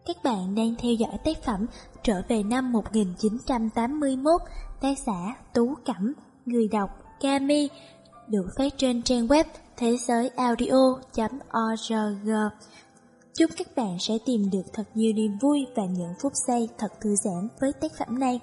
Các bạn đang theo dõi tác phẩm Trở về năm 1981, tác giả Tú Cẩm, người đọc Kami, được phát trên trang web thế giới audio.org. Chúc các bạn sẽ tìm được thật nhiều niềm vui và những phút giây thật thư giãn với tác phẩm này.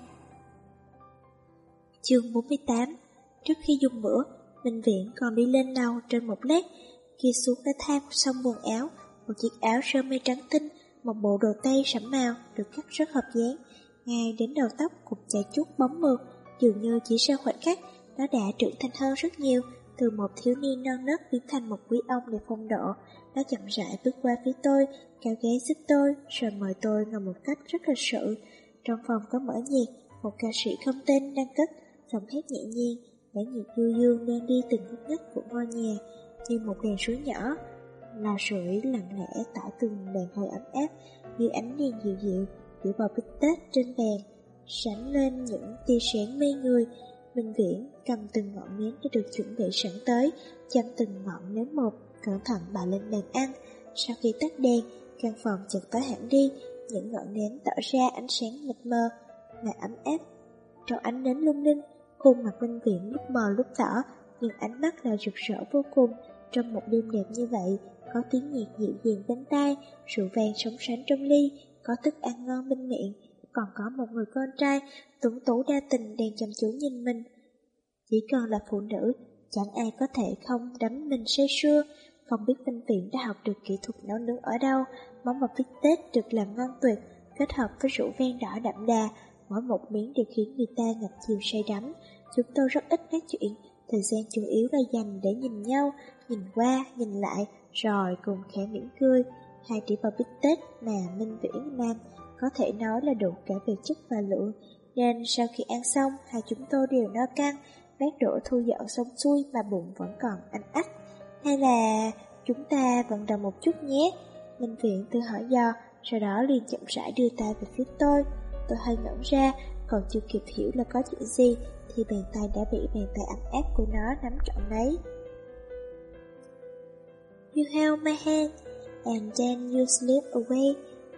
Chương 48. Trước khi dùng bữa, Minh Viễn còn đi lên lầu trên một lát, kia xuống cái thang xong quần áo, một chiếc áo sơ mi trắng tinh, một bộ đồ tây sẫm màu được cắt rất hợp dáng, ngay đến đầu tóc cũng chảy chút bóng mượt, dường như chỉ sau khoảnh khắc nó đã trưởng thành hơn rất nhiều, từ một thiếu niên non nớt biến thành một quý ông đẹp phong độ. Nó chậm rãi bước qua phía tôi, kéo ghế xích tôi, rồi mời tôi ngồi một cách rất lịch sự. Trong phòng có mở nhạc, một ca sĩ không tên đang cất, giọng hát nhẹ nhàng, bản nhạc du dương đang đi từng ngóc ngách của ngôi nhà, như một đèn suối nhỏ. Lò sưởi lặng lẽ tỏa từng làn hơi ấm áp, như ánh đèn dịu dịu, giữa bầu bít tết trên bàn, sáng lên những tia sáng mê người. Minh Viễn cầm từng ngọn nến đã được chuẩn bị sẵn tới, châm từng ngọn nến một, cẩn thận bày lên bàn ăn. Sau khi tắt đèn, căn phòng chợt tối hẳn đi, những ngọn nến tỏ ra ánh sáng mịt mờ mà ấm áp. Trong ánh nến lung linh, khuôn mặt Minh Viễn lúc mờ lúc tỏ, nhưng ánh mắt là rực rỡ vô cùng. Trong một đêm đẹp như vậy, có tiếng nhạc dịu dàng bên tai, rượu vang sóng sánh trong ly, có thức ăn ngon bên miệng, còn có một người con trai tuấn tú đa tình đang chăm chú nhìn mình. Chỉ cần là phụ nữ, chẳng ai có thể không đắm mình say sưa. Không biết Minh Viễn đã học được kỹ thuật nấu nướng ở đâu, món bò bít tết được làm ngon tuyệt, kết hợp với rượu vang đỏ đậm đà, mỗi một miếng đều khiến người ta ngập chìm say đắm. Chúng tôi rất ít nói chuyện, thời gian chủ yếu là dành để nhìn nhau, nhìn qua, nhìn lại, rồi cùng khẽ mỉm cười. Hai đĩa bò bít tết mà Minh Viễn làm có thể nói là đủ cả về chất và lượng, nên sau khi ăn xong, hai chúng tôi đều no căng. Bát đũa thu dọn xong xuôi mà bụng vẫn còn anh ách. Hay là chúng ta vận động một chút nhé? Minh Viễn tự hỏi dò, sau đó liền chậm rãi đưa tay về phía tôi. Tôi hơi ngẩn ra, còn chưa kịp hiểu là có chuyện gì, thì bàn tay đã bị bàn tay ấm áp của nó nắm trọn lấy. You held my hand, and then you slip away.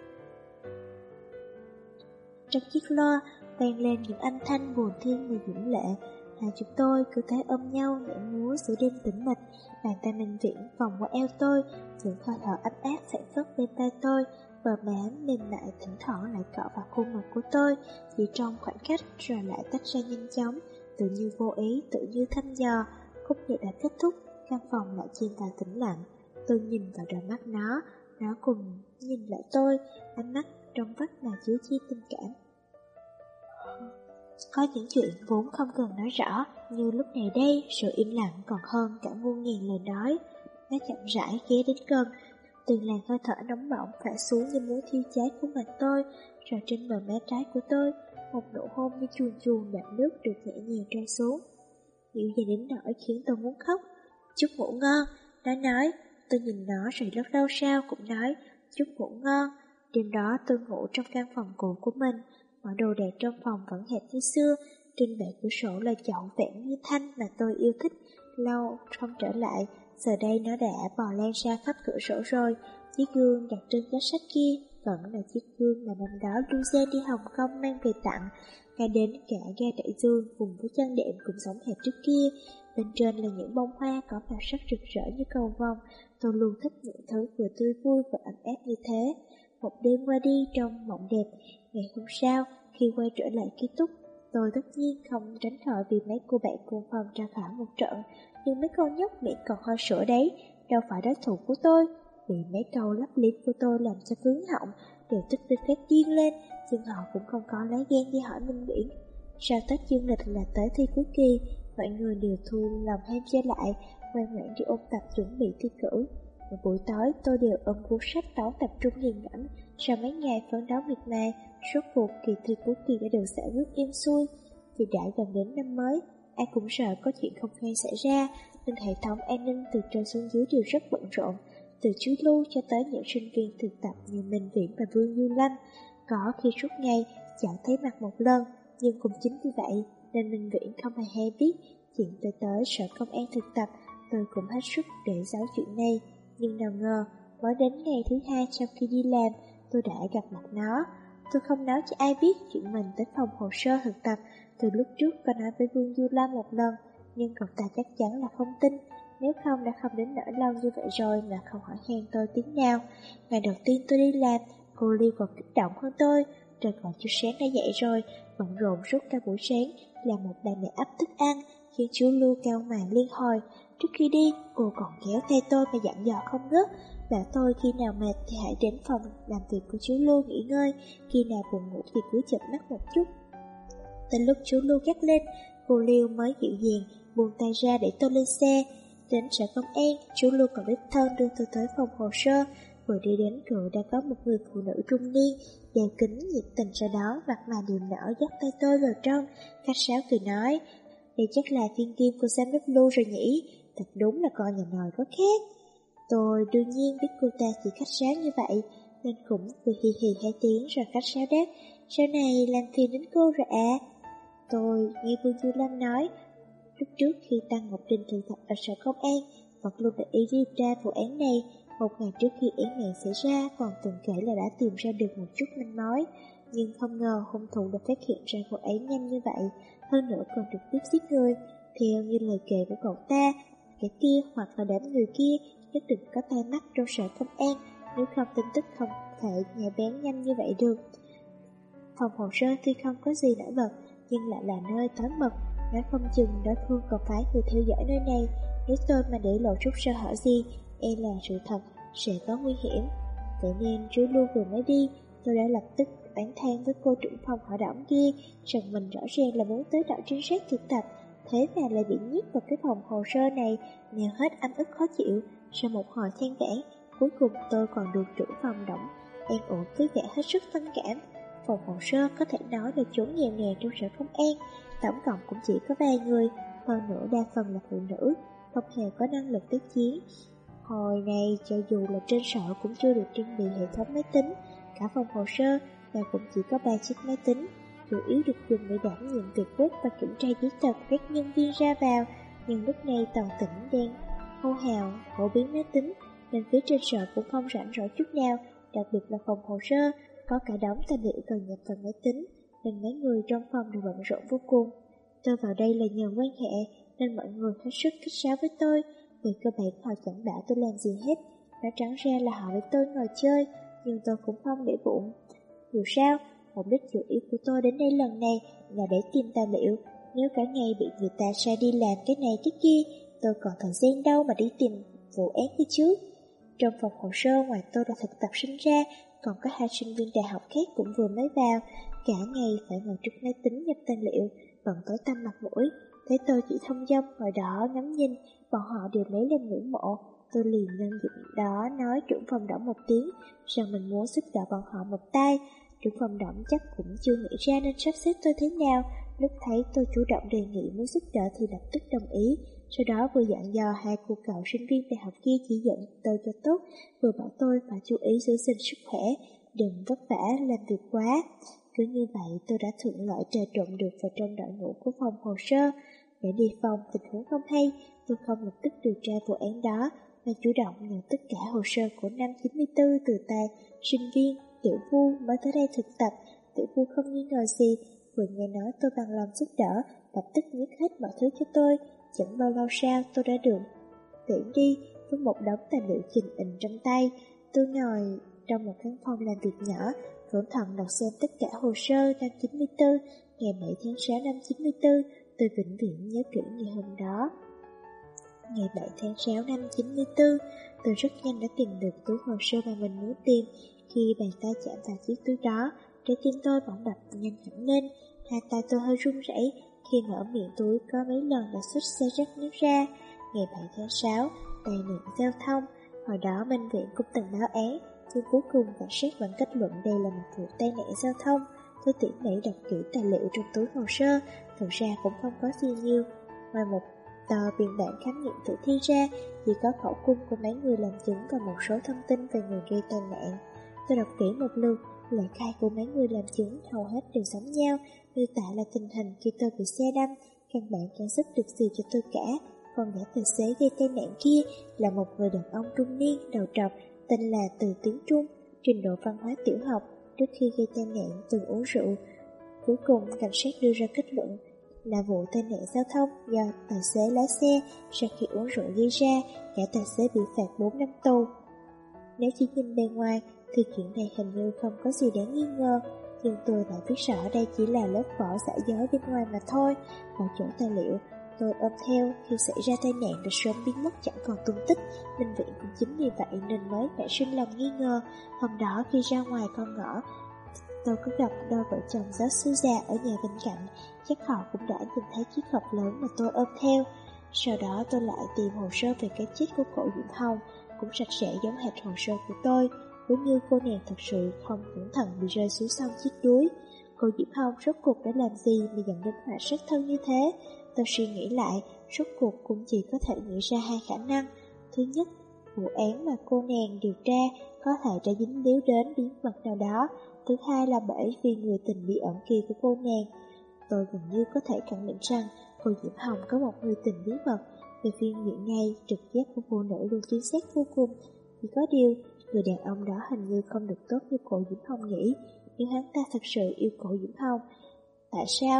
Trong chiếc loa vang lên những âm thanh buồn thiêng và diễm lệ. Hai chúng tôi cứ thế ôm nhau nhảy múa giữa đêm tĩnh mịch. Bàn tay Minh Viễn vòng qua eo tôi, những hơi thở ấm áp phảng phất bên tai tôi, bờ má mềm mại thỉnh thoảng lại cọ vào khuôn mặt của tôi, chỉ trong khoảnh khắc rồi lại tách ra nhanh chóng, tự như vô ý, tự như thăm dò. Khúc nhạc đã kết thúc, căn phòng lại chìm vào tĩnh lặng. Tôi nhìn vào đôi mắt nó cùng nhìn lại tôi, ánh mắt trong vắt mà chứa chi tình cảm. Có những chuyện vốn không cần nói rõ, như lúc này đây, sự im lặng còn hơn cả muôn ngàn lời nói. Nó chậm rãi ghé đến gần, từng làn hơi thở nóng bỏng phả xuống như muốn thiêu cháy khuôn mặt tôi, rồi trên bờ má trái của tôi, một nụ hôn như chuồn chuồn đậm nước được nhẹ nhàng rơi xuống. Dịu dàng đến nỗi khiến tôi muốn khóc. Chúc ngủ ngon, nó nói. Tôi nhìn nó rồi rất lâu sau cũng nói, chúc ngủ ngon. Đêm đó tôi ngủ trong căn phòng cũ của mình. Mọi đồ đạc trong phòng vẫn hệt như xưa. Trên bệ cửa sổ là chậu vẽ như thanh mà tôi yêu thích lâu không trở lại. Giờ đây nó đã bò lan ra khắp cửa sổ rồi. Chiếc gương đặt trên giá sách kia vẫn là chiếc gương mà năm đó Lucia đi Hồng Kông mang về tặng. Ngay đến cả ga đại dương cùng với chân đệm cũng giống hệt trước kia. Bên trên là những bông hoa có màu sắc rực rỡ như cầu vồng. Tôi luôn thích những thứ vừa tươi vui và ấm áp như thế. Một đêm qua đi trong mộng đẹp. Ngày hôm sau, khi quay trở lại ký túc, tôi tất nhiên không tránh khỏi vì mấy cô bạn cùng phòng ra khỏi một trận. Nhưng mấy con nhóc miệng còn ho sữa đấy, đâu phải đối thủ của tôi. Bị mấy câu lấp liếm của tôi làm cho vướng họng, đều tức đến phát điên lên, nhưng họ cũng không có lá gan đi hỏi Minh Viễn. Sau Tết dương lịch là tới thi cuối kỳ, mọi người đều thu lòng ham trở lại, ngoan ngoãn đi ôn tập chuẩn bị thi cử. Một buổi tối tôi đều ôm cuốn sách toán tập trung nghiền ngẫm. Sau mấy ngày phấn đấu miệt mài, rốt cuộc kỳ thi cuối kỳ đã được giải quyết êm xuôi. Vì đã gần đến năm mới, ai cũng sợ có chuyện không hay xảy ra, nên hệ thống an ninh từ trên xuống dưới đều rất bận rộn. Từ chú Lưu cho tới những sinh viên thực tập như Minh Viễn và Vương Du Lâm, có khi suốt ngày chẳng thấy mặt một lần. Nhưng cũng chính vì vậy nên Minh Viễn không hề hay biết chuyện tới sở công an thực tập. Tôi cũng hết sức để giấu chuyện này, nhưng nào ngờ mới đến ngày thứ hai sau khi đi làm, tôi đã gặp mặt nó. Tôi không nói cho ai biết chuyện mình tới phòng hồ sơ thực tập. Từ lúc trước có nói với Vương Du Lâm một lần, nhưng cậu ta chắc chắn là không tin. Nếu không đã không đến nỗi lâu như vậy rồi mà không hỏi han tôi tiếng nào. Ngày đầu tiên tôi đi làm, cô Ly còn kích động hơn tôi. Trời còn chưa sáng đã dậy rồi, bận rộn suốt cả buổi sáng, làm một bàn mẹ ấp thức ăn, khiến chú Lưu cau mày liên hồi. Trước khi đi, cô còn kéo tay tôi và dặn dò không ngớt, bảo tôi khi nào mệt thì hãy đến phòng làm việc của chú Lưu nghỉ ngơi, khi nào buồn ngủ thì cứ chợp mắt một chút. Tới lúc chú Lưu gắt lên, cô Liêu mới dịu dàng buông tay ra để tôi lên xe. Đến sở công an, chú Lưu còn đích thân đưa tôi tới phòng hồ sơ. Vừa đi đến cửa đã có một người phụ nữ trung niên, đeo kính nhiệt tình, sau đó mặt mày niềm nở dắt tay tôi vào trong, khách sáo cười nói: đây chắc là thiên kim của giám đốc Lưu rồi nhỉ, thật đúng là con nhà nòi có khác. Tôi đương nhiên biết cô ta chỉ khách sáo như vậy, nên cũng cười hì hì hai tiếng rồi khách sáo đáp: sau này làm phiền đến cô rồi ạ. Tôi nghe Vương Du Lâm nói, lúc trước khi Tăng Ngọc Trinh thực tập ở sở công an, vẫn luôn để ý điều tra vụ án này. Một ngày trước khi án mạng xảy ra, còn từng kể là đã tìm ra được một chút manh mối, nhưng không ngờ hung thủ đã phát hiện ra vụ án nhanh như vậy, hơn nữa còn trực tiếp giết người. Theo như lời kể của cậu ta, cái kia hoặc là đám người kia nhất định có tay mắt trong sở công an, nếu không tin tức không thể nhạy bén nhanh như vậy được. Phòng hồ sơ tuy không có gì nổi bật, nhưng lại là nơi tối mật, nói không chừng đối phương còn phải người theo dõi nơi này. Nếu tôi mà để lộ chút sơ hở gì, e là sự thật sẽ có nguy hiểm. Vậy nên chú Lưu vừa mới đi, tôi đã lập tức oán than với cô trưởng phòng họ Đổng kia, rằng mình rõ ràng là muốn tới đảo trinh sát thực tập, thế mà lại bị nhốt vào cái phòng hồ sơ này, nghèo hết ấm ức khó chịu. Sau một hồi than vãn, cuối cùng tôi còn được trưởng phòng Đổng an ủi với vẻ hết sức thông cảm. Phòng hồ sơ có thể nói là chốn nghèo nàn trong sở công an, tổng cộng cũng chỉ có vài người, hơn nữa đa phần là phụ nữ, không hề có năng lực tác chiến. Hồi này cho dù là trên sở cũng chưa được trang bị hệ thống máy tính, cả phòng hồ sơ và cũng chỉ có 3 chiếc máy tính, chủ yếu được dùng để đảm nhiệm việc quét và kiểm tra giấy tờ của các nhân viên ra vào. Nhưng lúc này toàn tỉnh đang hô hào phổ biến máy tính, nên phía trên sở cũng không rảnh rỗi chút nào, đặc biệt là phòng hồ sơ có cả đống tài liệu cần nhập vào máy tính, nên mấy người trong phòng đều bận rộn vô cùng. Tôi vào đây là nhờ quan hệ, nên mọi người hết sức khách sáo với tôi. Về cơ bản họ chẳng bảo tôi làm gì hết, nói trắng ra là họ với tôi ngồi chơi, nhưng tôi cũng không để bụng. Dù sao, mục đích chủ yếu của tôi đến đây lần này là để tìm tài liệu. Nếu cả ngày bị người ta sai đi làm cái này cái kia, tôi còn thời gian đâu mà đi tìm vụ án kia chứ. Trong phòng hồ sơ ngoài tôi là thực tập sinh ra, còn có 2 sinh viên đại học khác cũng vừa mới vào, cả ngày phải ngồi trước máy tính nhập tài liệu, bận tối tăm mặt mũi. Thấy tôi chỉ thông dong ngồi đó ngắm nhìn, bọn họ đều lấy làm ngưỡng mộ. Tôi liền nhân dịp đó nói trưởng phòng Đổng một tiếng, rằng mình muốn giúp đỡ bọn họ một tay. Trưởng phòng Đổng chắc cũng chưa nghĩ ra nên sắp xếp tôi thế nào. Lúc thấy tôi chủ động đề nghị muốn giúp đỡ thì lập tức đồng ý. Sau đó vừa dặn dò 2 cô cậu sinh viên đại học kia chỉ dẫn tôi cho tốt, vừa bảo tôi phải chú ý giữ gìn sức khỏe, đừng vất vả làm việc quá. Cứ như vậy tôi đã thuận lợi trà trộn được vào trong đội ngũ của phòng hồ sơ. Để đề phòng tình huống không hay, tôi không lập tức điều tra vụ án đó, mà chủ động nhận tất cả hồ sơ của năm 94 từ tay sinh viên. Tiểu Vu mới tới đây thực tập, Tiểu Vu không nghi ngờ gì, vừa nghe nói tôi bằng lòng giúp đỡ, lập tức nhét hết mọi thứ cho tôi. Chẳng bao lâu sau tôi đã được tuyển đi với một đống tài liệu chình ình trong tay. Tôi ngồi trong một căn phòng làm việc nhỏ, cẩn thận đọc xem tất cả hồ sơ năm 94, ngày 7 tháng 6 năm 94, tôi vĩnh viễn nhớ kỹ ngày hôm đó. Ngày 7 tháng 6 năm 94, tôi rất nhanh đã tìm được túi hồ sơ mà mình muốn tìm. Khi bàn tay chạm vào chiếc túi đó, trái tim tôi bỗng đập nhanh hẳn lên, hai tay tôi hơi run rẩy. Khi mở miệng túi có mấy lần đã xuất xe rách nước ra. Ngày 7 tháng 6, tai nạn giao thông. Hồi đó bệnh viện cũng từng báo án, nhưng cuối cùng cảnh sát vẫn kết luận đây là một vụ tai nạn giao thông. Tôi tỉ mỉ đọc kỹ tài liệu trong túi hồ sơ, thực ra cũng không có gì nhiều. Ngoài một tờ biên bản khám nghiệm tử thi ra, chỉ có khẩu cung của mấy người làm chứng và một số thông tin về người gây tai nạn. Tôi đọc kỹ một lượt, lời khai của mấy người làm chứng hầu hết đều giống nhau, miêu tả là tình hình khi tôi bị xe đâm, căn bản chẳng giúp được gì cho tôi cả. Còn gã tài xế gây tai nạn kia là một người đàn ông trung niên, đầu trọc, tên là Từ Tiến Trung. trình độ văn hóa tiểu học trước khi gây tai nạn từng uống rượu. Cuối cùng, cảnh sát đưa ra kết luận là vụ tai nạn giao thông do tài xế lái xe sau khi uống rượu gây ra, cả tài xế bị phạt 4 năm tù. Nếu chỉ nhìn bề ngoài thì chuyện này hình như không có gì đáng nghi ngờ, nhưng tôi lại biết rõ đây chỉ là lớp vỏ giả dối bên ngoài mà thôi. Ở chỗ tài liệu tôi ôm theo khi xảy ra tai nạn đã sớm biến mất chẳng còn tung tích. Minh Viễn cũng chính vì vậy nên mới nảy sinh lòng nghi ngờ. Hôm đó khi ra ngoài con ngõ, tôi có gặp đôi vợ chồng giáo sư già ở nhà bên cạnh. Chắc họ cũng đã nhìn thấy chiếc hộp lớn mà tôi ôm theo. Sau đó tôi lại tìm hồ sơ về cái chết của cô Diễm Hồng, cũng sạch sẽ giống hệt hồ sơ của tôi. Nếu như cô nàng thật sự không cẩn thận bị rơi xuống sông chết đuối, cô Diễm Hồng rốt cuộc đã làm gì mà dẫn đến họa sát thân như thế? Tôi suy nghĩ lại, rốt cuộc cũng chỉ có thể nghĩ ra hai khả năng. Thứ nhất, vụ án mà cô nàng điều tra có thể đã dính líu đến bí mật nào đó. Thứ hai là bởi vì người tình bí ẩn kia của cô nàng. Tôi gần như có thể khẳng định rằng cô Diễm Hồng có một người tình bí mật. Về phiên diện này, trực giác của phụ nữ luôn chính xác vô cùng. Chỉ có điều, người đàn ông đó hình như không được tốt như cô Diễm Hồng nghĩ. Nếu hắn ta thật sự yêu cô Diễm Hồng, tại sao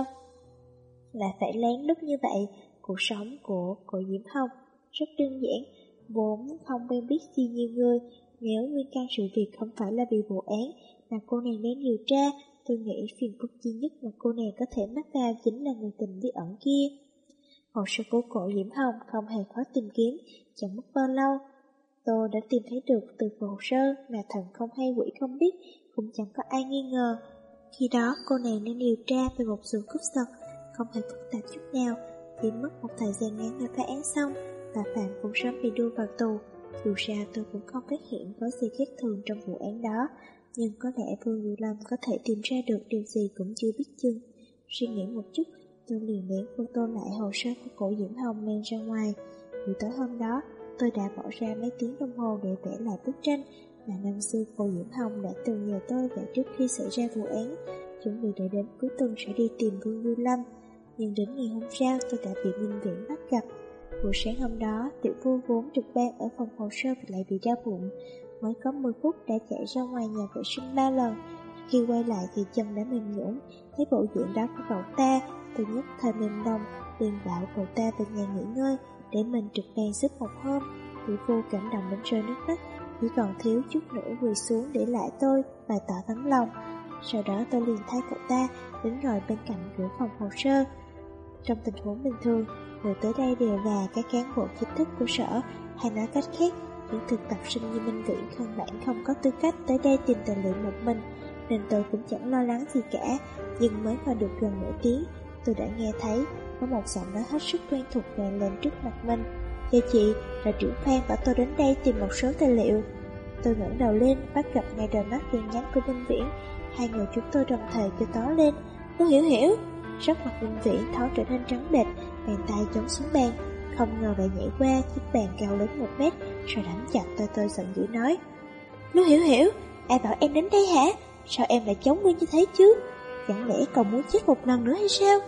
lại phải lén lút như vậy? Cuộc sống của cô Diễm Hồng rất đơn giản, vốn không quen biết gì nhiều người. Nếu nguyên căn sự việc không phải là vì vụ án mà cô nàng đang điều tra, tôi nghĩ phiền phức duy nhất mà cô nàng có thể mắc vào chính là người tình bí ẩn kia. Hồ sơ của cô Diễm Hồng không hề khó tìm kiếm, chẳng mất bao lâu tôi đã tìm thấy được từ hồ sơ mà thần không hay quỷ không biết, cũng chẳng có ai nghi ngờ. Khi đó cô nàng đang điều tra về một vụ cướp giật, không hề phức tạp chút nào. Chỉ mất một thời gian ngắn đã phá án xong, và Phạm cũng sớm bị đưa vào tù. Dù sao tôi cũng không phát hiện có gì khác thường trong vụ án đó, nhưng có lẽ Vương Vũ Lâm có thể tìm ra được điều gì cũng chưa biết chừng. Suy nghĩ một chút, tôi liền ném photo lại hồ sơ của cổ Diễm Hồng mang ra ngoài. Buổi tối hôm đó, tôi đã bỏ ra mấy tiếng đồng hồ để vẽ lại bức tranh mà năm xưa cô Diễm Hồng đã từng nhờ tôi vẽ trước khi xảy ra vụ án, chuẩn bị để đến cuối tuần sẽ đi tìm Vương Vũ Lâm. Nhưng đến ngày hôm sau tôi đã bị Minh Viễn bắt gặp. Buổi sáng hôm đó, tiểu phu vốn trực ban ở phòng hồ sơ lại bị đau bụng. Mới có 10 phút đã chạy ra ngoài nhà vệ sinh 3 lần. Khi quay lại thì chân đã mềm nhũn. Thấy bộ dạng đó của cậu ta, tôi nhất thời mềm lòng, liền bảo cậu ta về nhà nghỉ ngơi để mình trực ban giúp một hôm. Tiểu phu cảm động đến rơi nước mắt, chỉ còn thiếu chút nữa quỳ xuống để lại tôi bày tỏ tấm lòng. Sau đó tôi liền thấy cậu ta đứng ngồi bên cạnh cửa phòng hồ sơ. Trong tình huống bình thường, người tới đây đều là các cán bộ chính thức của sở, hay nói cách khác, những thực tập sinh như Minh Viễn căn bản không có tư cách tới đây tìm tài liệu một mình, nên tôi cũng chẳng lo lắng gì cả. Nhưng mới vào được gần nửa tiếng, tôi đã nghe thấy có một giọng nói hết sức quen thuộc vang lên trước mặt mình. Thưa chị, là trưởng Phan bảo tôi đến đây tìm một số tài liệu. Tôi ngẩng đầu lên, bắt gặp ngay đôi mắt đen nhánh của Minh Viễn. Hai người chúng tôi đồng thời kêu to lên: "Tôi hiểu." Sắc mặt Minh Viễn thoáng trở nên trắng bệch, bàn tay chống xuống bàn, không ngờ lại nhảy qua chiếc bàn cao lớn 1 mét, rồi đánh chặt tôi giận dữ nói: "Lưu Hiểu, ai bảo em đến đây hả? Sao em lại chống nguyên như thế chứ? Chẳng lẽ còn muốn chết một lần nữa hay sao?"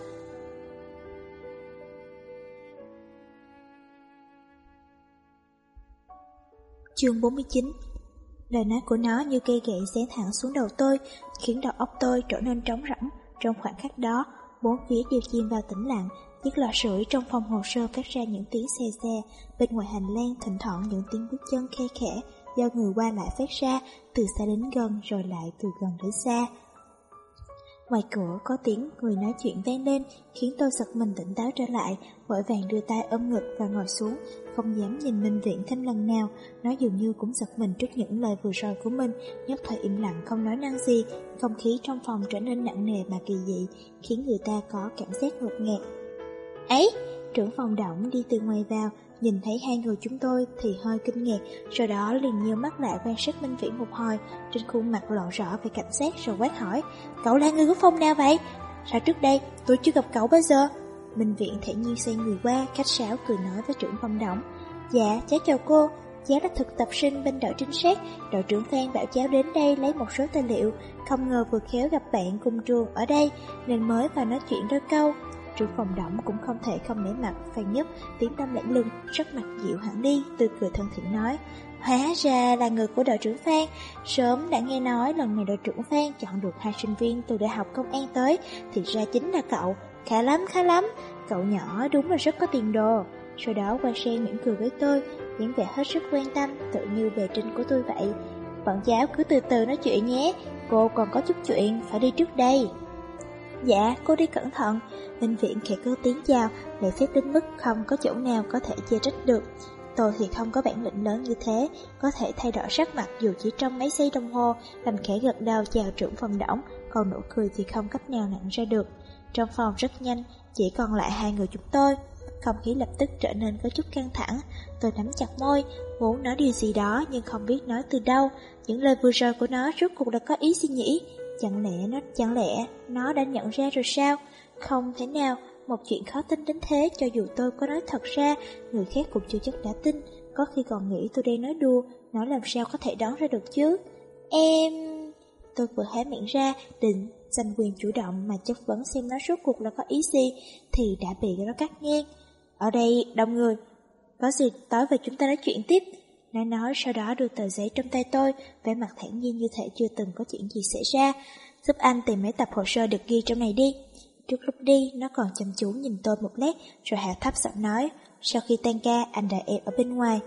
Chương 49. Lời nói của nó như cây gậy xé thẳng xuống đầu tôi, khiến đầu óc tôi trở nên trống rỗng. Trong khoảnh khắc đó, bốn phía đều chìm vào tĩnh lặng. Chiếc lò sưởi trong phòng hồ sơ phát ra những tiếng xe xe. Bên ngoài hành lang thỉnh thoảng những tiếng bước chân khe khẽ do người qua lại phát ra, từ xa đến gần rồi lại từ gần đến xa. Ngoài cửa có tiếng người nói chuyện vang lên, khiến tôi giật mình tỉnh táo trở lại, vội vàng đưa tay ôm ngực và ngồi xuống, không dám nhìn Minh Viễn thêm lần nào. Nó dường như cũng giật mình trước những lời vừa rồi của mình, nhất thời im lặng không nói năng gì. Không khí trong phòng trở nên nặng nề mà kỳ dị, khiến người ta có cảm giác ngột ngạt. Ấy, trưởng phòng Đổng đi từ ngoài vào, nhìn thấy hai người chúng tôi thì hơi kinh ngạc, sau đó liền nhíu mắt lại quan sát Minh Viễn một hồi, trên khuôn mặt lộ rõ vẻ cảnh giác rồi quát hỏi: "Cậu là người của phòng nào vậy? Sao trước đây tôi chưa gặp cậu bao giờ?" Minh Viễn thản nhiên xoay người qua, khách sáo cười nói với trưởng phòng Đổng: "Dạ, cháu chào cô, cháu là thực tập sinh bên đội trinh sát, đội trưởng Phan bảo cháu đến đây lấy một số tài liệu, không ngờ vừa khéo gặp bạn cùng trường ở đây nên mới vào nói chuyện đôi câu." Trưởng phòng Đổng cũng không thể không nể mặt. Phan Nhất tiếng tâm lạnh lùng, sắc mặt dịu hẳn đi, tươi cười thân thiện nói: Hóa ra là người của đội trưởng Phan. Sớm đã nghe nói lần này đội trưởng Phan chọn được 2 sinh viên từ đại học công an tới, thì ra chính là cậu. Khá lắm, cậu nhỏ đúng là rất có tiền đồ. Sau đó quay sang mỉm cười với tôi, dáng vẻ hết sức quan tâm, tự như bề trên của tôi vậy. Bọn cháu cứ từ từ nói chuyện nhé, cô còn có chút chuyện phải đi trước đây. Dạ, cô đi cẩn thận. Minh Viễn khẽ cơ tiếng chào, lễ phép đến mức không có chỗ nào có thể chê trách được. Tôi thì không có bản lĩnh lớn như thế, có thể thay đổi sắc mặt dù chỉ trong mấy giây đồng hồ, làm khẽ gật đầu chào trưởng phòng Đổng, còn nụ cười thì không cách nào nặn ra được. Trong phòng rất nhanh, chỉ còn lại 2 người chúng tôi. Không khí lập tức trở nên có chút căng thẳng. Tôi nắm chặt môi, muốn nói điều gì đó nhưng không biết nói từ đâu. Những lời vừa rồi của nó rốt cuộc đã có ý gì nhỉ? Chẳng lẽ nó đã nhận ra rồi sao? Không thể nào, một chuyện khó tin đến thế, cho dù tôi có nói thật ra, người khác cũng chưa chắc đã tin. Có khi còn nghĩ tôi đang nói đùa, nó làm sao có thể đoán ra được chứ? Tôi vừa hé miệng ra, định giành quyền chủ động mà chất vấn xem nó rốt cuộc là có ý gì, thì đã bị nó cắt ngang. Ở đây đông người, có gì tối về chúng ta nói chuyện tiếp. Nó nói sau đó đưa tờ giấy trong tay tôi, vẻ mặt thản nhiên như thể chưa từng có chuyện gì xảy ra. Giúp anh tìm mấy tập hồ sơ được ghi trong này đi. Trước lúc đi, nó còn chăm chú nhìn tôi một lát, rồi hạ thấp giọng nói, sau khi tan ca, anh đợi em ở bên ngoài.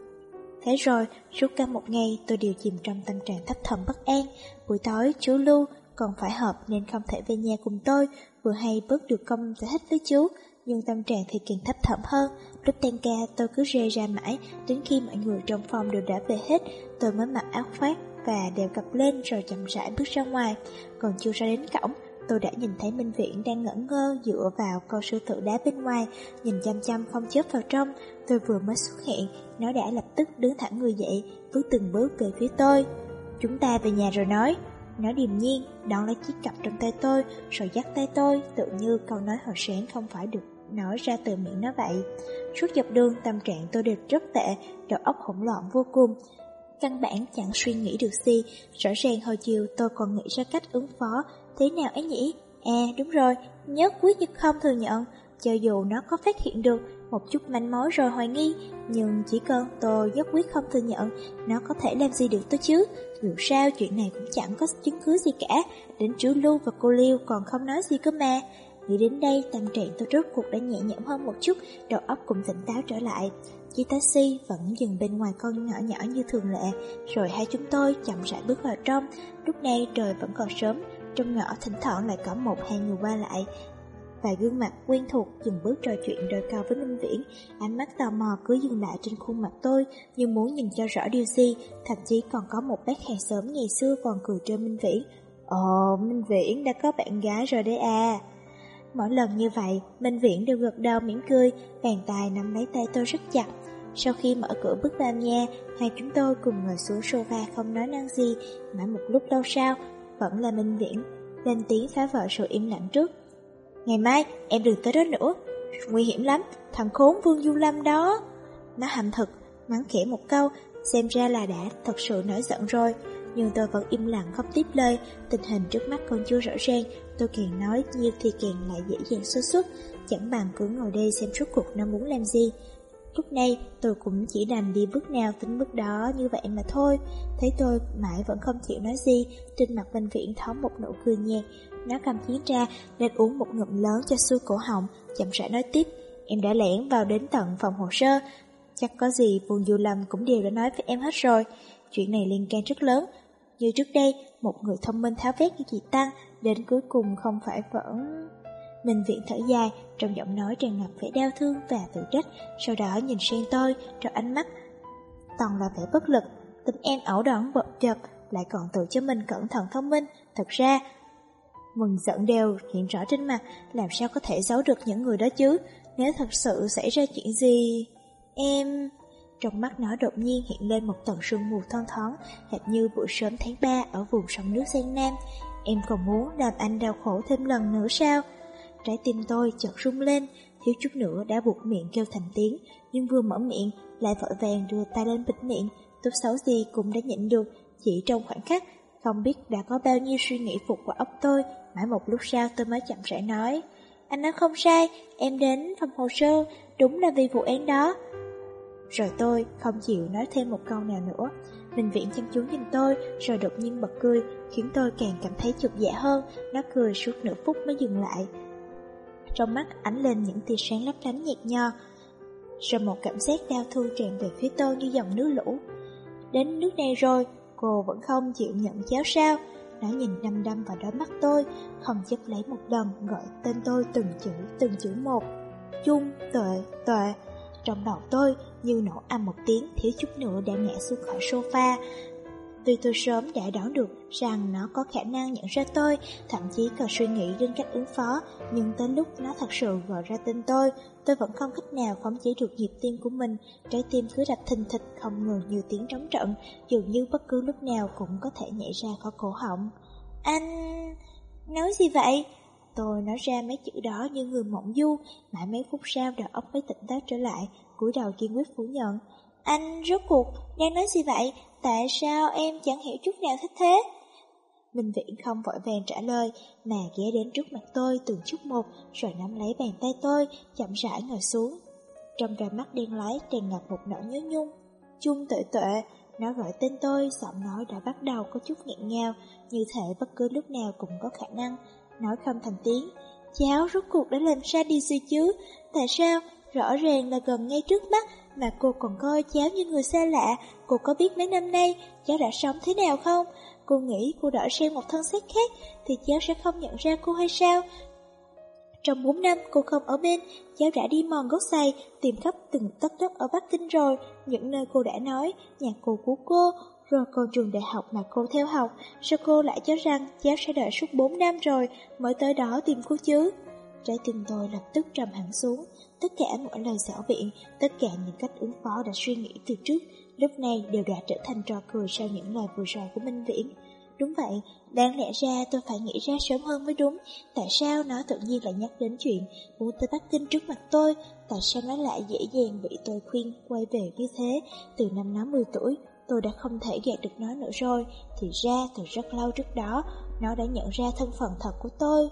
Thế rồi, suốt cả một ngày, tôi đều chìm trong tâm trạng thấp thầm bất an. Buổi tối, chú Lưu còn phải họp nên không thể về nhà cùng tôi, vừa hay bớt được công giải thích với chú, nhưng tâm trạng thì càng thấp thỏm hơn. Lúc tan ca, tôi cứ rê ra mãi, đến khi mọi người trong phòng đều đã về hết, tôi mới mặc áo khoác và đeo cặp lên rồi chậm rãi bước ra ngoài. Còn chưa ra đến cổng, tôi đã nhìn thấy Minh Viễn đang ngẩn ngơ dựa vào con sư tử đá bên ngoài, nhìn chăm chăm không chớp vào trong. Tôi vừa mới xuất hiện, nó đã lập tức đứng thẳng người dậy, bước từng bước về phía tôi. Chúng ta về nhà rồi nói. Nó điềm nhiên, đón lấy chiếc cặp trong tay tôi, rồi dắt tay tôi, tự như câu nói hồi sáng không phải được nói ra từ miệng nó vậy. Suốt dọc đường, tâm trạng tôi đều rất tệ, đầu óc hỗn loạn vô cùng. Căn bản chẳng suy nghĩ được gì, rõ ràng hồi chiều tôi còn nghĩ ra cách ứng phó, thế nào ấy nhỉ? Đúng rồi, nhất quyết nhưng không thừa nhận, cho dù nó có phát hiện được một chút manh mối rồi hoài nghi, nhưng chỉ cần tôi nhất quyết không thừa nhận, nó có thể làm gì được tôi chứ? Dù sao chuyện này cũng chẳng có chứng cứ gì cả, đến chú Lưu và cô Liêu còn không nói gì cơ mà. Nghĩ đến đây, tâm trạng tôi rốt cuộc đã nhẹ nhõm hơn một chút, đầu óc cũng tỉnh táo trở lại. Chiếc taxi vẫn dừng bên ngoài con ngõ nhỏ như thường lệ, rồi hai chúng tôi chậm rãi bước vào trong. Lúc này trời vẫn còn sớm, trong ngõ thỉnh thoảng lại có 1-2 người qua lại. Vài gương mặt quen thuộc dừng bước trò chuyện đôi cao với Minh Viễn, ánh mắt tò mò cứ dừng lại trên khuôn mặt tôi như muốn nhìn cho rõ điều gì, thậm chí còn có một bác hàng xóm ngày xưa còn cười trêu Minh Viễn. Ồ, Minh Viễn đã có bạn gái rồi đấy à. Mỗi lần như vậy, Minh Viễn đều gật đầu mỉm cười, bàn tay nắm lấy tay tôi rất chặt. Sau khi mở cửa bước vào nhà, hai chúng tôi cùng ngồi xuống sofa không nói năng gì, mãi một lúc lâu sau, vẫn là Minh Viễn lên tiếng phá vỡ sự im lặng trước. Ngày mai em đừng tới đó nữa, nguy hiểm lắm, thằng khốn Vương Du Lâm đó. Nó hậm hực, mắng khẽ một câu, xem ra là đã thật sự nổi giận rồi. Nhưng tôi vẫn im lặng không tiếp lời, tình hình trước mắt còn chưa rõ ràng, tôi càng nói nhiều thì càng lại dễ dàng sơ suất, chẳng bằng cứ ngồi đây xem rốt cuộc nó muốn làm gì. Lúc này tôi cũng chỉ đành đi bước nào tính bước đó như vậy mà thôi. Thấy tôi mãi vẫn không chịu nói gì, trên mặt Minh Viễn thoáng một nụ cười nhạt. Nó cầm chén trà nên uống một ngụm lớn cho xuôi cổ họng, chậm rãi nói tiếp. Em đã lẻn vào đến tận phòng hồ sơ, chắc có gì Vương Du Lâm cũng đều đã nói với em hết rồi. Chuyện này liên can rất lớn. Như trước đây, một người thông minh tháo vét như chị Tăng, đến cuối cùng không phải vẫn... Minh Viễn thở dài, trong giọng nói tràn ngập vẻ đau thương và tự trách, sau đó nhìn sang tôi, trong ánh mắt toàn là vẻ bất lực. Tim em ảo đỏng bợp chợp, lại còn tự cho mình cẩn thận thông minh. Thật ra, mừng giận đều hiện rõ trên mặt, làm sao có thể giấu được những người đó chứ? Nếu thật sự xảy ra chuyện gì... Em... Trong mắt nó đột nhiên hiện lên một tầng sương mù thon thoáng, hệt như buổi sớm tháng 3 ở vùng sông nước Giang Nam. Em còn muốn làm anh đau khổ thêm lần nữa sao? Trái tim tôi chợt rung lên, thiếu chút nữa đã buộc miệng kêu thành tiếng, nhưng vừa mở miệng lại vội vàng đưa tay lên bịt miệng. Tốt xấu gì cũng đã nhịn được, chỉ trong khoảnh khắc, không biết đã có bao nhiêu suy nghĩ phục vào óc tôi. Mãi một lúc sau tôi mới chậm rãi nói, anh nói không sai, em đến phòng hồ sơ đúng là vì vụ án đó. Rồi tôi không chịu nói thêm một câu nào nữa. Minh Viễn chăm chú nhìn tôi, rồi đột nhiên bật cười, khiến tôi càng cảm thấy chột dạ hơn. Nó cười suốt nửa phút mới dừng lại. Trong mắt ánh lên những tia sáng lấp lánh nhạt nhòa. Rồi một cảm giác đau thương tràn về phía tôi như dòng nước lũ. Đến nước này rồi, cô vẫn không chịu nhận cháo sao? Nó nhìn đăm đăm vào đôi mắt tôi, không chấp lấy một lần, gọi tên tôi từng chữ một. Chung, Tuệ. Trong đầu tôi như nổ ầm một tiếng, thiếu chút nữa đã ngã xuống khỏi sofa. Tuy tôi sớm đã đoán được rằng nó có khả năng nhận ra tôi, thậm chí còn suy nghĩ đến cách ứng phó, nhưng tới lúc nó thật sự gọi ra tên tôi vẫn không cách nào khống chế được nhịp tim của mình. Trái tim cứ đập thình thịch không ngừng như tiếng trống trận, dường như bất cứ lúc nào cũng có thể nhảy ra khỏi cổ họng. Anh... nói gì vậy? Tôi nói ra mấy chữ đó như người mộng du, mãi mấy phút sau đầu óc mới tỉnh táo trở lại, cúi đầu kiên quyết phủ nhận. Anh rốt cuộc đang nói gì vậy? Tại sao em chẳng hiểu chút nào thích thế? Minh Viễn không vội vàng trả lời, mà ghé đến trước mặt tôi từng chút một, rồi nắm lấy bàn tay tôi, chậm rãi ngồi xuống. Trong đôi mắt đen láy tràn ngập một nỗi nhớ nhung. Chung Tuệ, nó gọi tên tôi, giọng nói đã bắt đầu có chút nghẹn ngào, như thể bất cứ lúc nào cũng có khả năng nói không thành tiếng. Cháu rốt cuộc đã làm sai điều gì chứ? Tại sao? Rõ ràng là gần ngay trước mắt mà cô còn coi cháu như người xa lạ. Cô có biết mấy năm nay cháu đã sống thế nào không? Cô nghĩ cô đổi sang một thân xác khác thì cháu sẽ không nhận ra cô hay sao? Trong 4 năm cô không ở bên, cháu đã đi mòn gót giày, tìm khắp từng tấc đất ở Bắc Kinh rồi, những nơi cô đã nói, nhà cô của cô, rồi còn trường đại học mà cô theo học. Sao cô lại cho rằng cháu sẽ đợi suốt 4 năm rồi mới tới đó tìm cô chứ? Trái tim tôi lập tức trầm hẳn xuống. Tất cả mọi lời giảo biện, tất cả những cách ứng phó đã suy nghĩ từ trước, lúc này đều đã trở thành trò cười sau những lời vừa rồi của Minh Viễn. Đúng vậy, đáng lẽ ra tôi phải nghĩ ra sớm hơn mới đúng. Tại sao nó tự nhiên lại nhắc đến chuyện muốn tới Bắc Kinh trước mặt tôi? Tại sao nó lại dễ dàng bị tôi khuyên quay về như thế? Từ năm nó 10 tuổi, tôi đã không thể gạt được nó nữa rồi. Thì ra từ rất lâu trước đó, nó đã nhận ra thân phận thật của tôi.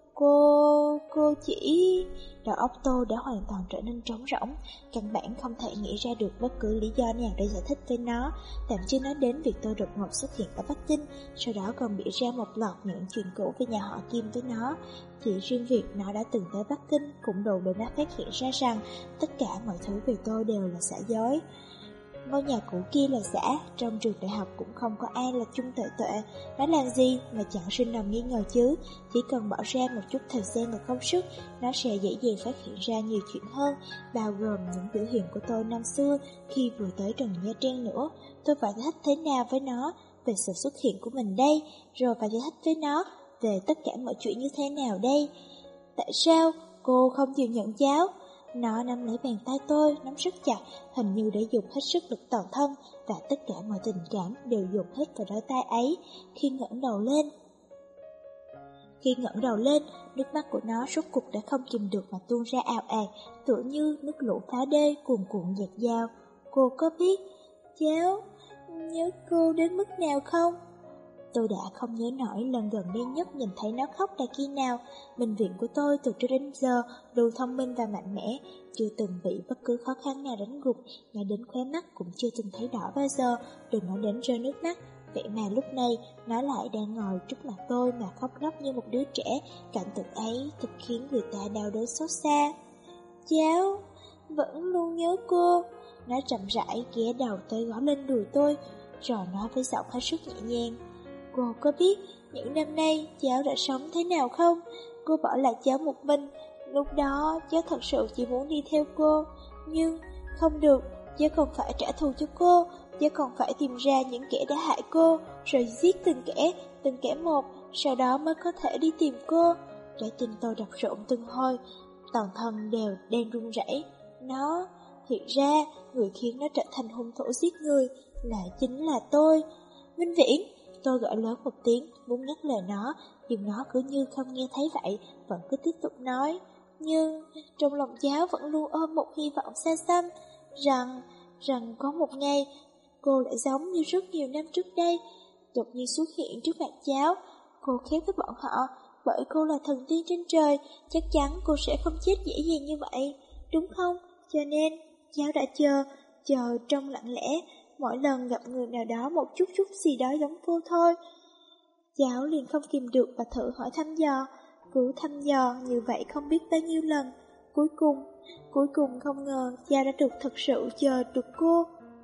Cô chỉ... Đầu óc tôi đã hoàn toàn trở nên trống rỗng, căn bản không thể nghĩ ra được bất cứ lý do nào để giải thích với nó, tạm chưa nói đến việc tôi đột ngột xuất hiện ở Bắc Kinh, sau đó còn bị ra một loạt những chuyện cũ về nhà họ Kim với nó. Chỉ riêng việc nó đã từng tới Bắc Kinh cũng đủ để nó phát hiện ra rằng tất cả mọi thứ về tôi đều là giả dối. Ngôi nhà cũ kia là giả, trong trường đại học cũng không có ai là Chung Tuệ. Nó làm gì mà chẳng sinh lòng nghi ngờ chứ? Chỉ cần bỏ ra một chút thời gian và công sức, nó sẽ dễ dàng phát hiện ra nhiều chuyện hơn, bao gồm những biểu hiện của tôi năm xưa khi vừa tới Trần Nha Trang nữa. Tôi phải giải thích thế nào với nó về sự xuất hiện của mình đây, rồi phải giải thích với nó về tất cả mọi chuyện như thế nào đây? Tại sao cô không chịu nhận cháu? Nó nắm lấy bàn tay tôi, nắm rất chặt, hình như để dùng hết sức lực toàn thân, và tất cả mọi tình cảm đều dùng hết vào đôi tay ấy. Khi ngẩng đầu lên, nước mắt của nó rốt cục đã không kìm được mà tuôn ra ào ạt, tựa như nước lũ phá đê cuồn cuộn dạt dào. Cô có biết cháu nhớ cô đến mức nào không? Tôi đã không nhớ nổi lần gần đây nhất nhìn thấy nó khóc là khi nào. Bệnh viện của tôi từ trước đến giờ đều thông minh và mạnh mẽ, chưa từng bị bất cứ khó khăn nào đánh gục, ngay đến khóe mắt cũng chưa từng thấy đỏ bao giờ, đừng nói đến rơi nước mắt. Vậy mà lúc này nó lại đang ngồi trước mặt tôi mà khóc lóc như một đứa trẻ. Cảnh tượng ấy thật khiến người ta đau đớn xót xa. Cháu vẫn luôn nhớ cô. Nó chậm rãi ghé đầu tới gõ lên đùi tôi, rồi nói với giọng hết sức nhẹ nhàng. Cô có biết những năm nay cháu đã sống thế nào không? Cô bỏ lại cháu một mình. Lúc đó cháu thật sự chỉ muốn đi theo cô. Nhưng không được, cháu còn phải trả thù cho cô. Cháu còn phải tìm ra những kẻ đã hại cô, rồi giết từng kẻ một, sau đó mới có thể đi tìm cô. Trái tim tôi đập rộn từng hồi, toàn thân đều đang run rẩy. Nó hiện ra người khiến nó trở thành hung thủ giết người lại chính là tôi. Minh Viễn! Tôi gọi lớn một tiếng, muốn nhắc lời nó, nhưng nó cứ như không nghe thấy vậy, vẫn cứ tiếp tục nói. Nhưng trong lòng cháu vẫn luôn ôm một hy vọng xa xăm, rằng có một ngày, cô lại giống như rất nhiều năm trước đây, đột nhiên xuất hiện trước mặt cháu. Cô khéo với bọn họ, bởi cô là thần tiên trên trời, chắc chắn cô sẽ không chết dễ dàng như vậy, đúng không? Cho nên, cháu đã chờ, chờ trông lặng lẽ, mỗi lần gặp người nào đó một chút gì đó giống cô thôi. Cháu liền không kìm được và thử hỏi thăm dò, cứ thăm dò như vậy không biết bao nhiêu lần. Cuối cùng không ngờ cháu đã được thật sự chờ được cô.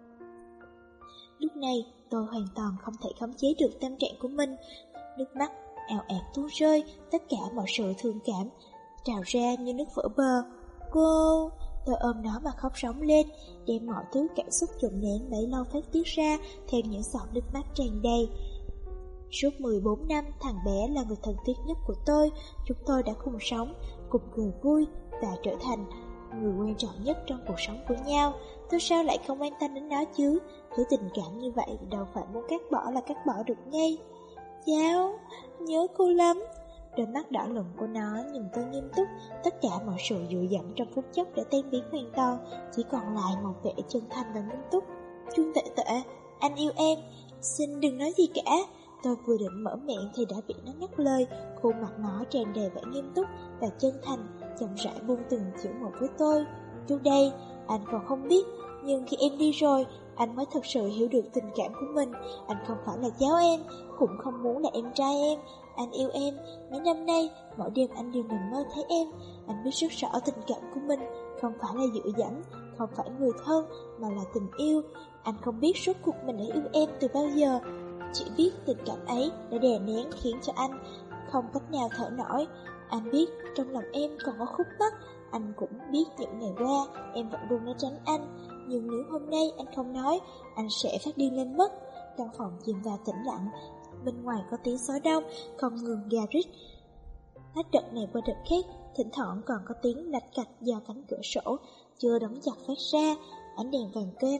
Lúc này tôi hoàn toàn không thể khống chế được tâm trạng của mình. Nước mắt ào ạt tuôn rơi, tất cả mọi sự thương cảm trào ra như nước vỡ bờ. Cô... Tôi ôm nó mà khóc rống lên, đem mọi thứ cảm xúc dồn nén bấy lâu phát tiết ra theo những giọt nước mắt tràn đầy. Suốt 14 năm, thằng bé là người thân thiết nhất của tôi. Chúng tôi đã cùng sống, cùng cười vui và trở thành người quan trọng nhất trong cuộc sống của nhau. Tôi sao lại không quan tâm đến nó chứ? Thứ tình cảm như vậy đâu phải muốn cắt bỏ là cắt bỏ được ngay. Cháu, nhớ cô lắm. Đôi mắt đỏ lựng của nó nhìn tôi nghiêm túc. Tất cả mọi sự dựa dẫm trong phút chốc đã tan biến hoàn toàn, chỉ còn lại một vẻ chân thành và nghiêm túc. Chuông Tệ Tệ, anh yêu em, xin đừng nói gì cả. Tôi vừa định mở miệng thì đã bị nó ngắt lời. Khuôn mặt nó tràn đầy vẻ nghiêm túc và chân thành, chậm rãi buông từng chữ một với tôi. Trước đây, anh còn không biết, nhưng khi em đi rồi, anh mới thật sự hiểu được tình cảm của mình. Anh không phải là cháu em, cũng không muốn là em trai em. Anh yêu em, mấy năm nay, mỗi đêm anh đều nằm mơ thấy em. Anh biết rất rõ tình cảm của mình, không phải là dựa dẫm, không phải người thân, mà là tình yêu. Anh không biết rốt cuộc mình đã yêu em từ bao giờ. Chỉ biết tình cảm ấy đã đè nén khiến cho anh không cách nào thở nổi. Anh biết trong lòng em còn có khúc mắc. Anh cũng biết những ngày qua em vẫn luôn né tránh anh. Nhưng nếu hôm nay anh không nói, anh sẽ phát điên lên mất. Căn phòng chìm vào tĩnh lặng. Bên ngoài có tiếng sói đông không ngừng gà rít, hết đợt này qua đợt khác. Thỉnh thoảng còn có tiếng lạch cạch do cánh cửa sổ chưa đóng chặt phát ra. Ánh đèn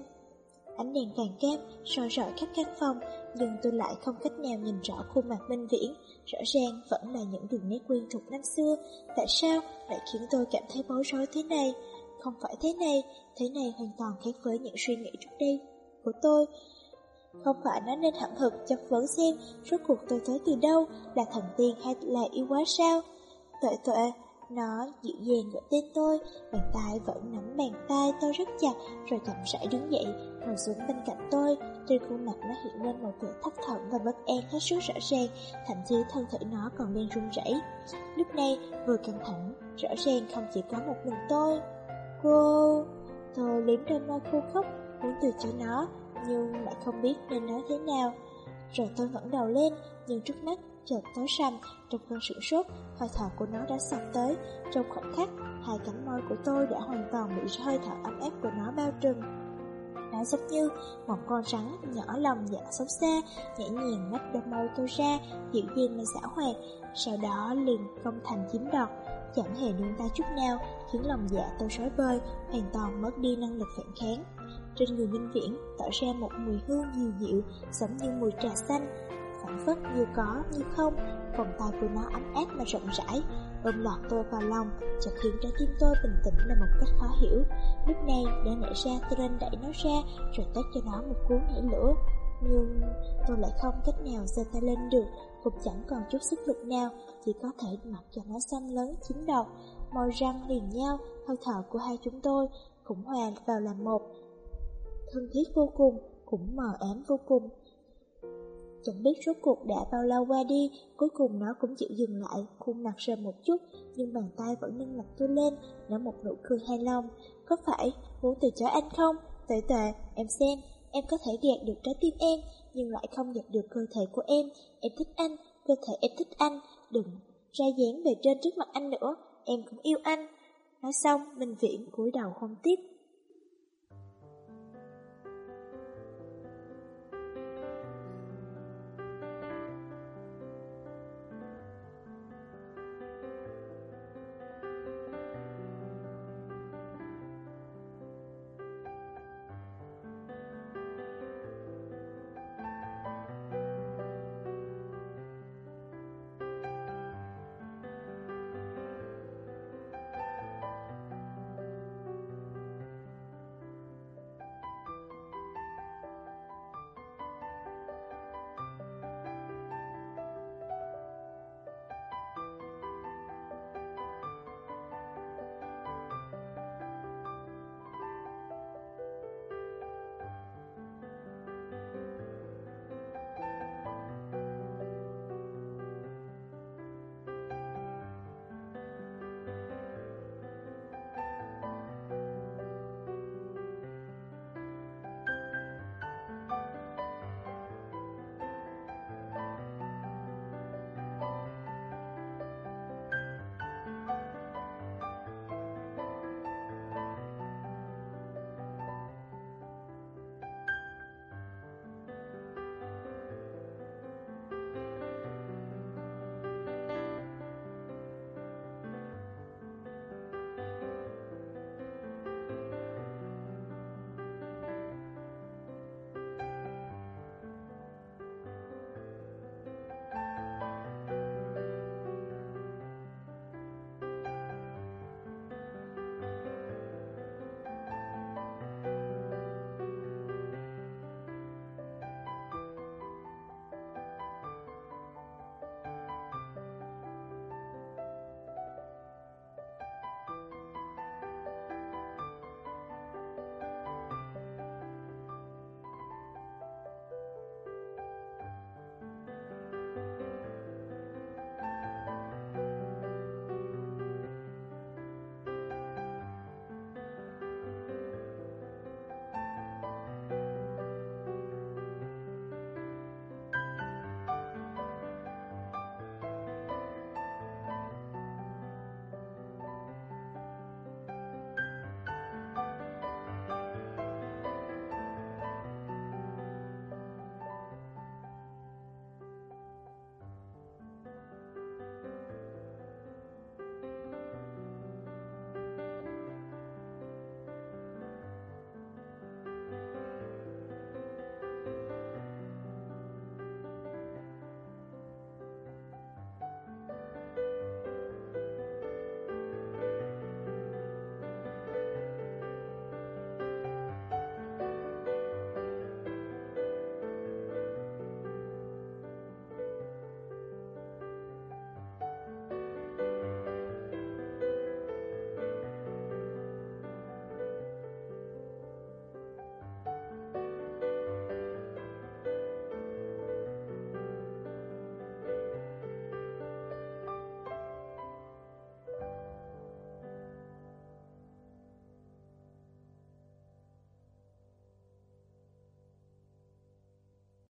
vàng kem soi rọi khắp căn phòng, nhưng tôi lại không cách nào nhìn rõ khuôn mặt Minh Viễn. Rõ ràng vẫn là những đường nét quen thuộc năm xưa. Tại sao lại khiến tôi cảm thấy bối rối thế này? Không phải thế này hoàn toàn khác với những suy nghĩ trước đây của tôi. Không phải nó nên hậm hực chất vấn xem rốt cuộc tôi tới từ đâu, là thần tiên hay là yêu quái sao? Tuệ Tuệ, nó dịu dàng gọi tên tôi, bàn tay vẫn nắm bàn tay tôi rất chặt, rồi chậm rãi đứng dậy, ngồi xuống bên cạnh tôi. Trên khuôn mặt nó hiện lên một vẻ thất vọng và bất an hết sức rõ ràng, thậm chí thân thể nó còn đang run rẩy. Lúc này vừa căng thẳng, rõ ràng không chỉ có một mình tôi. Tôi liếm đôi môi khô khốc, muốn từ chối nó, nhưng lại không biết nên nói thế nào. Rồi tôi ngẩng đầu lên, nhưng trước mắt chợt tối sầm. Trong cơn sửng sốt, hơi thở của nó đã xộc tới. Trong khoảnh khắc, hai cánh môi của tôi đã hoàn toàn bị hơi thở ấm áp của nó bao trùm. Nó giống như một con rắn nhỏ lòng dạ xấu xa, nhẹ nhàng ngắt đôi môi tôi ra, dịu dàng mà giảo hoạt, sau đó liền công thành chiếm đoạt, chẳng hề nương tay chút nào, khiến lòng dạ tôi rối bời, hoàn toàn mất đi năng lực phản kháng. Trên người Minh Viễn tỏa ra một mùi hương dịu dịu, giống như mùi trà xanh, phảng phất như có như không. Vòng tay của nó ấm áp mà rộng rãi, ôm lọt tôi vào lòng, chợt khiến trái tim tôi bình tĩnh là một cách khó hiểu. Lúc này đã nảy ra, tôi nên đẩy nó ra, rồi tát cho nó một cú nảy lửa. Nhưng tôi lại không cách nào giơ tay lên được, cũng chẳng còn chút sức lực nào, chỉ có thể mặc cho nó xâm lấn chiếm đoạt. Môi răng liền nhau, hơi thở của hai chúng tôi cũng hòa vào làm một, thân thiết vô cùng, cũng mờ ám vô cùng. Chẳng biết rốt cuộc đã bao lâu qua đi, cuối cùng nó cũng chịu dừng lại, khuôn mặt sờ một chút, nhưng bàn tay vẫn nâng mặt tôi lên, nở một nụ cười hài lòng. Có phải muốn từ chối anh không? Tuệ Tuệ, em xem, em có thể gạt được trái tim em, nhưng lại không gạt được cơ thể của em. Em thích anh, cơ thể em thích anh, đừng ra dáng bề trên trước mặt anh nữa, em cũng yêu anh. Nói xong, Minh Viễn cúi đầu không tiếp.